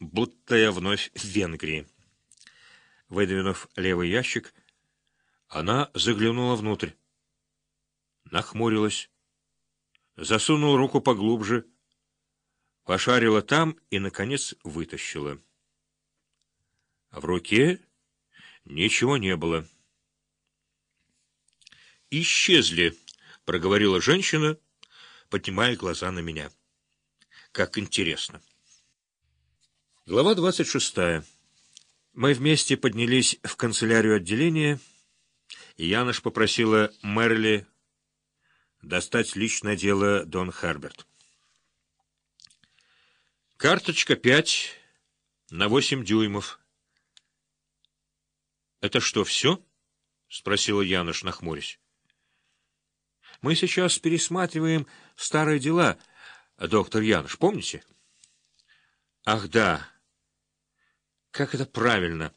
будто я вновь в Венгрии. Выдвинув левый ящик, она заглянула внутрь, нахмурилась, засунула руку поглубже, пошарила там и, наконец, вытащила. В руке ничего не было. «Исчезли», — проговорила женщина, поднимая глаза на меня. «Как интересно». Глава 26. Мы вместе поднялись в канцелярию отделения, и Янош попросила Мерли достать личное дело Дон Херберт. Карточка 5 на 8 дюймов. «Это что, все?» — спросила Янош, нахмурясь. «Мы сейчас пересматриваем старые дела, доктор Янош, помните?» «Ах, да! Как это правильно!»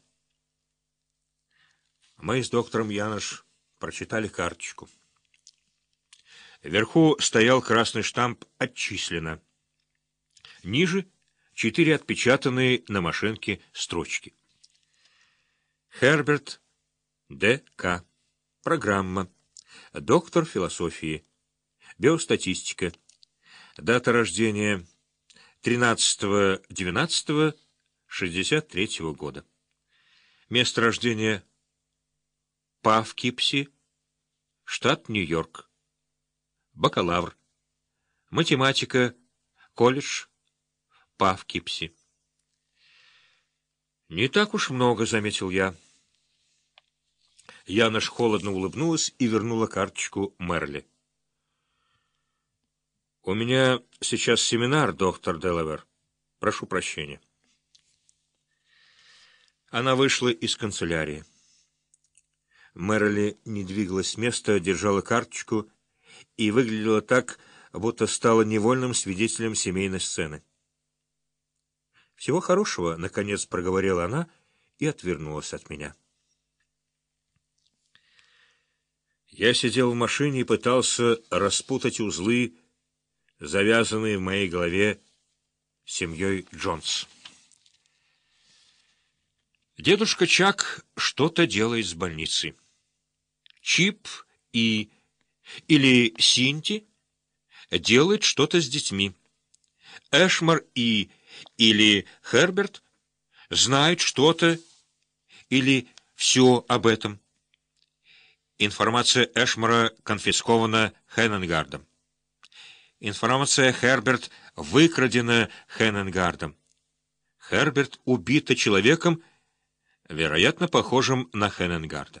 Мы с доктором Янош прочитали карточку. Вверху стоял красный штамп «Отчислено». Ниже 4 отпечатанные на машинке строчки. Херберт Д.К. Программа. Доктор философии. Биостатистика. Дата рождения 13.12.63 года. Место рождения Павкипси, штат Нью-Йорк. Бакалавр. Математика. Колледж Павкипси. «Не так уж много», — заметил я. Янош холодно улыбнулась и вернула карточку Мерли. «У меня сейчас семинар, доктор Делавер. Прошу прощения». Она вышла из канцелярии. Мерли не двигалась с места, держала карточку и выглядела так, будто стала невольным свидетелем семейной сцены. «Всего хорошего», — наконец проговорила она и отвернулась от меня. Я сидел в машине и пытался распутать узлы, завязанные в моей голове семьей Джонс. Дедушка Чак что-то делает с больницей. Чип или Синти делает что-то с детьми. Эшмар или Херберт знают что-то или все об этом. Информация Эшмара конфискована Хеннингардом. Информация Херберт выкрадена Хеннингардом. Херберт убита человеком, вероятно, похожим на Хеннингарда.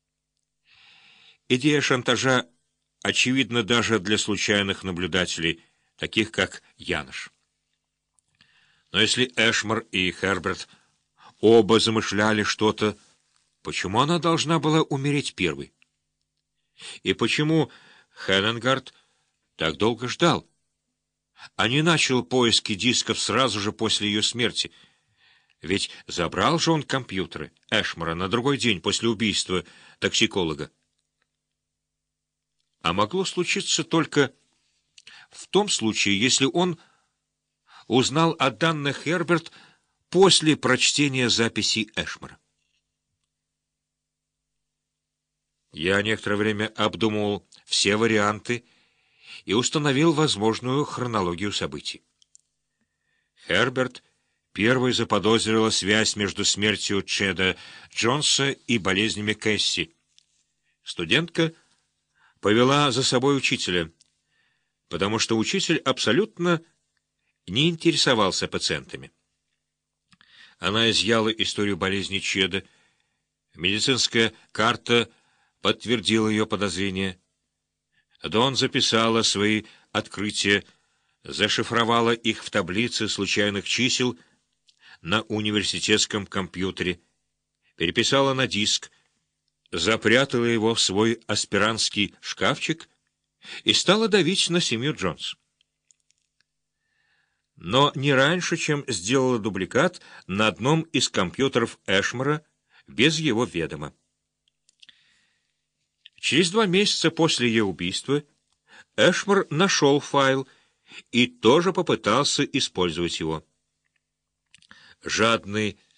Идея шантажа очевидна даже для случайных наблюдателей, таких как Янош. Но если Эшмар и Херберт оба замышляли что-то, почему она должна была умереть первой? И почему Хеннингард так долго ждал, а не начал поиски дисков сразу же после ее смерти? Ведь забрал же он компьютеры Эшмара на другой день после убийства токсиколога. А могло случиться только в том случае, если он узнал о данных Херберт после прочтения записей Эшмара. Я некоторое время обдумывал все варианты и установил возможную хронологию событий. Херберт первой заподозрила связь между смертью Чеда Джонса и болезнями Кэсси. Студентка повела за собой учителя, потому что учитель абсолютно не интересовался пациентами. Она изъяла историю болезни Чеда. Медицинская карта подтвердила ее подозрения. Дон записала свои открытия, зашифровала их в таблице случайных чисел на университетском компьютере, переписала на диск, запрятала его в свой аспирантский шкафчик и стала давить на семью Джонс. Но не раньше, чем сделала дубликат на одном из компьютеров Эшмара без его ведома. Через 2 месяца после ее убийства Эшмар нашел файл и тоже попытался использовать его. жадный